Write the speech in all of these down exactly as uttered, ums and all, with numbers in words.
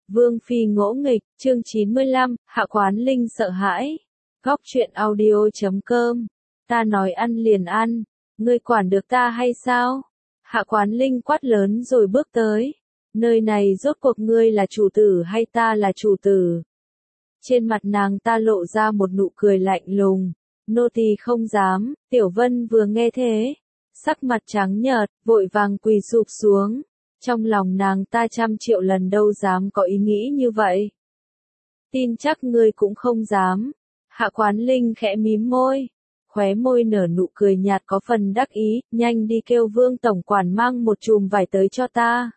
Vương Phi ngỗ nghịch, chương chín mươi lăm, Hạ Quán Linh sợ hãi. Góc truyện audio chấm com. Ta nói ăn liền ăn, ngươi quản được ta hay sao? Hạ Quán Linh quát lớn rồi bước tới. Nơi này rốt cuộc ngươi là chủ tử hay ta là chủ tử? Trên mặt nàng ta lộ ra một nụ cười lạnh lùng. Nô tỳ không dám. Tiểu Vân vừa nghe thế, sắc mặt trắng nhợt, vội vàng quỳ sụp xuống. Trong lòng nàng ta trăm triệu lần đâu dám có ý nghĩ như vậy. Tin chắc ngươi cũng không dám. Hạ Quán Linh khẽ mím môi, khóe môi nở nụ cười nhạt có phần đắc ý, nhanh đi kêu Vương tổng quản mang một chùm vải tới cho ta.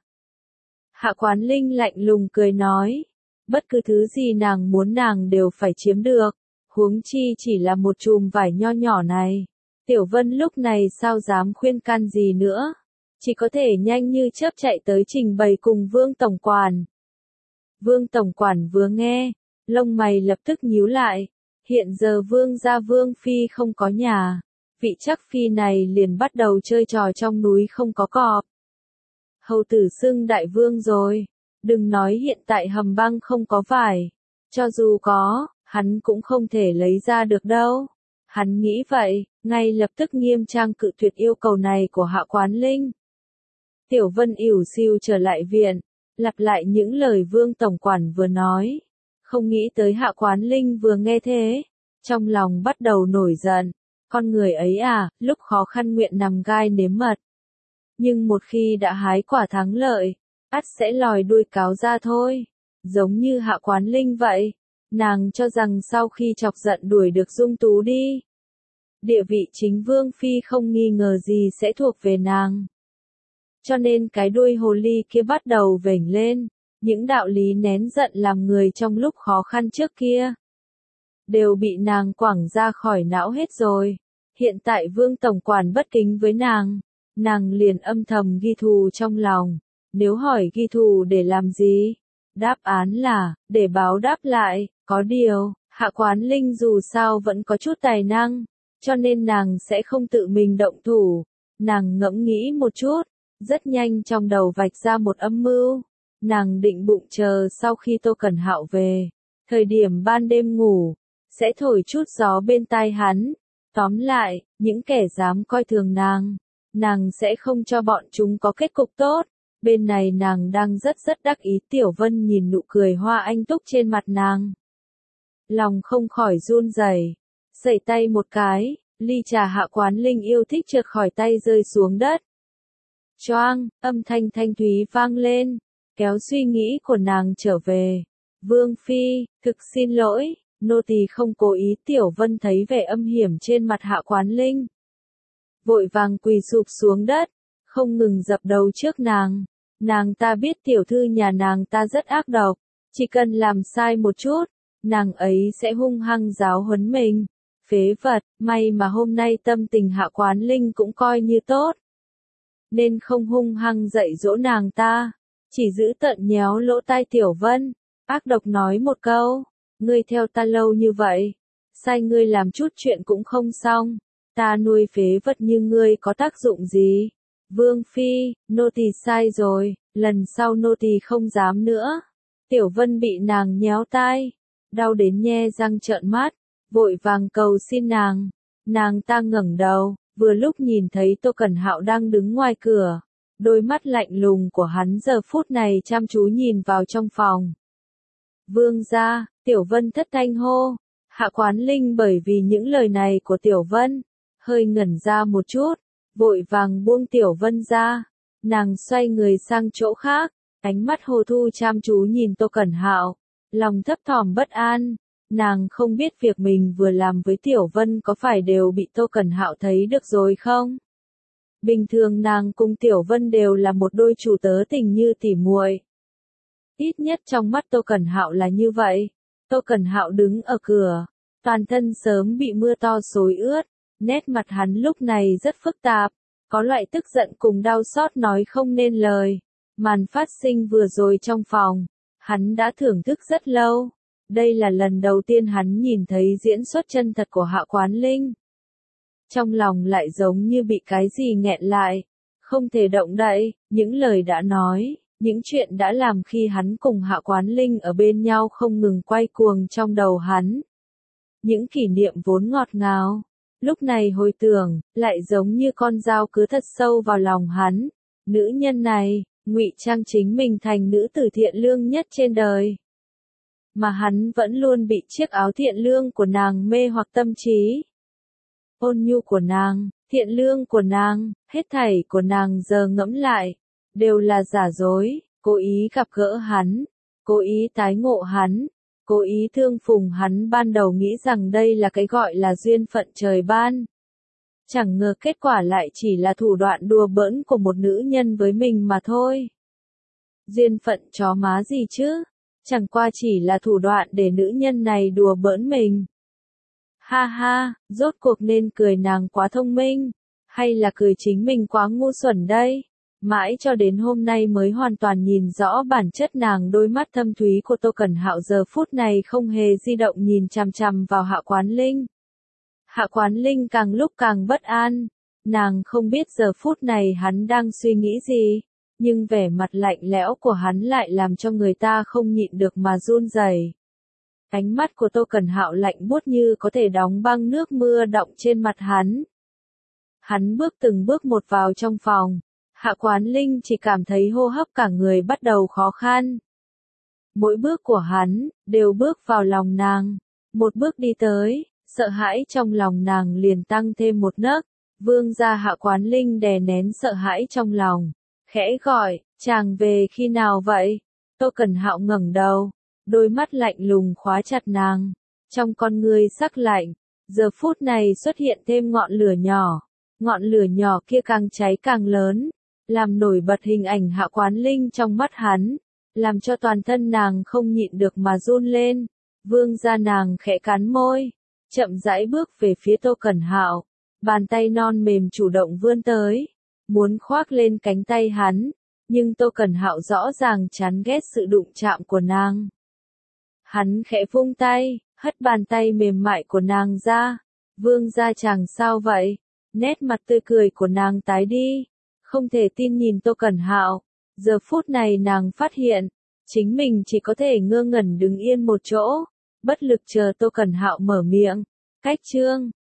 Hạ Quán Linh lạnh lùng cười nói, bất cứ thứ gì nàng muốn nàng đều phải chiếm được, huống chi chỉ là một chùm vải nho nhỏ này. Tiểu Vân lúc này sao dám khuyên can gì nữa, chỉ có thể nhanh như chớp chạy tới trình bày cùng Vương tổng quản. Vương tổng quản vừa nghe, lông mày lập tức nhíu lại, hiện giờ Vương gia Vương Phi không có nhà, vị chắc Phi này liền bắt đầu chơi trò trong núi không có cọp. Hầu tử xưng đại vương rồi, đừng nói hiện tại hầm băng không có vải, cho dù có, hắn cũng không thể lấy ra được đâu. Hắn nghĩ vậy, ngay lập tức nghiêm trang cự tuyệt yêu cầu này của Hạ Quán Linh. Tiểu Vân ỉu xìu trở lại viện, lặp lại những lời Vương tổng quản vừa nói. Không nghĩ tới Hạ Quán Linh vừa nghe thế, trong lòng bắt đầu nổi giận. Con người ấy à, lúc khó khăn nguyện nằm gai nếm mật. Nhưng một khi đã hái quả thắng lợi, ắt sẽ lòi đuôi cáo ra thôi. Giống như Hạ Quán Linh vậy, nàng cho rằng sau khi chọc giận đuổi được Dung Tú đi, địa vị chính Vương Phi không nghi ngờ gì sẽ thuộc về nàng. Cho nên cái đuôi hồ ly kia bắt đầu vểnh lên, những đạo lý nén giận làm người trong lúc khó khăn trước kia đều bị nàng quẳng ra khỏi não hết rồi. Hiện tại Vương tổng quản bất kính với nàng, nàng liền âm thầm ghi thù trong lòng. Nếu hỏi ghi thù để làm gì? Đáp án là, để báo đáp lại. Có điều, Hạ Quán Linh dù sao vẫn có chút tài năng, cho nên nàng sẽ không tự mình động thủ. Nàng ngẫm nghĩ một chút, rất nhanh trong đầu vạch ra một âm mưu. Nàng định bụng chờ sau khi Tô Cẩn Hạo về, thời điểm ban đêm ngủ, sẽ thổi chút gió bên tai hắn. Tóm lại, những kẻ dám coi thường nàng, nàng sẽ không cho bọn chúng có kết cục tốt. Bên này nàng đang rất rất đắc ý. Tiểu Vân nhìn nụ cười hoa anh túc trên mặt nàng, lòng không khỏi run rẩy, sẩy tay một cái, ly trà Hạ Quán Linh yêu thích trượt khỏi tay rơi xuống đất. Choang, âm thanh thanh thúy vang lên, kéo suy nghĩ của nàng trở về. Vương Phi, thực xin lỗi, nô tỳ không cố ý. Tiểu Vân thấy vẻ âm hiểm trên mặt Hạ Quán Linh, vội vàng quỳ sụp xuống đất, không ngừng dập đầu trước nàng. Nàng ta biết tiểu thư nhà nàng ta rất ác độc, chỉ cần làm sai một chút, nàng ấy sẽ hung hăng giáo huấn mình. Phế vật, may mà hôm nay tâm tình Hạ Quán Linh cũng coi như tốt, nên không hung hăng dạy dỗ nàng ta, chỉ giữ tận nhéo lỗ tai Tiểu Vân, ác độc nói một câu, ngươi theo ta lâu như vậy, sai ngươi làm chút chuyện cũng không xong, ta nuôi phế vật như ngươi có tác dụng gì? Vương Phi, nô tỳ sai rồi, lần sau nô tỳ không dám nữa. Tiểu Vân bị nàng nhéo tai, đau đến nhe răng trợn mắt, vội vàng cầu xin nàng. Nàng ta ngẩng đầu, vừa lúc nhìn thấy Tô Cẩn Hạo đang đứng ngoài cửa, đôi mắt lạnh lùng của hắn giờ phút này chăm chú nhìn vào trong phòng. Vương gia, Tiểu Vân thất thanh hô. Hạ Quán Linh bởi vì những lời này của Tiểu Vân, hơi ngẩn ra một chút, vội vàng buông Tiểu Vân ra. Nàng xoay người sang chỗ khác, ánh mắt hồ thu chăm chú nhìn Tô Cẩn Hạo, lòng thấp thỏm bất an. Nàng không biết việc mình vừa làm với Tiểu Vân có phải đều bị Tô Cẩn Hạo thấy được rồi không? Bình thường nàng cùng Tiểu Vân đều là một đôi chủ tớ tình như tỉ muội. Ít nhất trong mắt Tô Cẩn Hạo là như vậy. Tô Cẩn Hạo đứng ở cửa, toàn thân sớm bị mưa to xối ướt, nét mặt hắn lúc này rất phức tạp, có loại tức giận cùng đau xót nói không nên lời. Màn phát sinh vừa rồi trong phòng, hắn đã thưởng thức rất lâu. Đây là lần đầu tiên hắn nhìn thấy diễn xuất chân thật của Hạ Quán Linh. Trong lòng lại giống như bị cái gì nghẹn lại, không thể động đậy, những lời đã nói, Những chuyện đã làm khi hắn cùng Hạ Quán Linh ở bên nhau không ngừng quay cuồng trong đầu hắn. Những kỷ niệm vốn ngọt ngào, lúc này hồi tưởng, lại giống như con dao cứ thật sâu vào lòng hắn. Nữ nhân này, ngụy trang chính mình thành nữ tử thiện lương nhất trên đời. Mà hắn vẫn luôn bị chiếc áo thiện lương của nàng mê hoặc tâm trí. Ôn nhu của nàng, thiện lương của nàng, hết thảy của nàng giờ ngẫm lại, đều là giả dối, cố ý gặp gỡ hắn, cố ý tái ngộ hắn, cố ý thương phùng hắn, ban đầu nghĩ rằng đây là cái gọi là duyên phận trời ban. Chẳng ngờ kết quả lại chỉ là thủ đoạn đùa bỡn của một nữ nhân với mình mà thôi. Duyên phận chó má gì chứ, chẳng qua chỉ là thủ đoạn để nữ nhân này đùa bỡn mình. Ha ha, rốt cuộc nên cười nàng quá thông minh, hay là cười chính mình quá ngu xuẩn đây? Mãi cho đến hôm nay mới hoàn toàn nhìn rõ bản chất nàng. Đôi mắt thâm thúy của Tô Cẩn Hạo giờ phút này không hề di động nhìn chằm chằm vào Hạ Quán Linh. Hạ Quán Linh càng lúc càng bất an, nàng không biết giờ phút này hắn đang suy nghĩ gì, nhưng vẻ mặt lạnh lẽo của hắn lại làm cho người ta không nhịn được mà run rẩy. Ánh mắt của Tô Cẩn Hạo lạnh buốt như có thể đóng băng nước mưa đọng trên mặt hắn. Hắn bước từng bước một vào trong phòng, Hạ Quán Linh chỉ cảm thấy hô hấp cả người bắt đầu khó khăn. Mỗi bước của hắn, đều bước vào lòng nàng, một bước đi tới, sợ hãi trong lòng nàng liền tăng thêm một nấc. Vương gia. Hạ Quán Linh đè nén sợ hãi trong lòng, khẽ gọi, chàng về khi nào vậy? Tô Cẩn Hạo ngẩng đầu, đôi mắt lạnh lùng khóa chặt nàng, trong con ngươi sắc lạnh, giờ phút này xuất hiện thêm ngọn lửa nhỏ, ngọn lửa nhỏ kia càng cháy càng lớn, làm nổi bật hình ảnh Hạ Quán Linh trong mắt hắn, làm cho toàn thân nàng không nhịn được mà run lên. Vương gia. Nàng khẽ cắn môi, chậm rãi bước về phía Tô Cẩn Hạo, bàn tay non mềm chủ động vươn tới, muốn khoác lên cánh tay hắn, nhưng Tô Cẩn Hạo rõ ràng chán ghét sự đụng chạm của nàng. Hắn khẽ vung tay, hất bàn tay mềm mại của nàng ra. Vương gia. Chàng sao vậy? Nét mặt tươi cười của nàng tái đi, không thể tin nhìn Tô Cẩn Hạo. Giờ phút này nàng phát hiện, chính mình chỉ có thể ngơ ngẩn đứng yên một chỗ, bất lực chờ Tô Cẩn Hạo mở miệng. Cách chương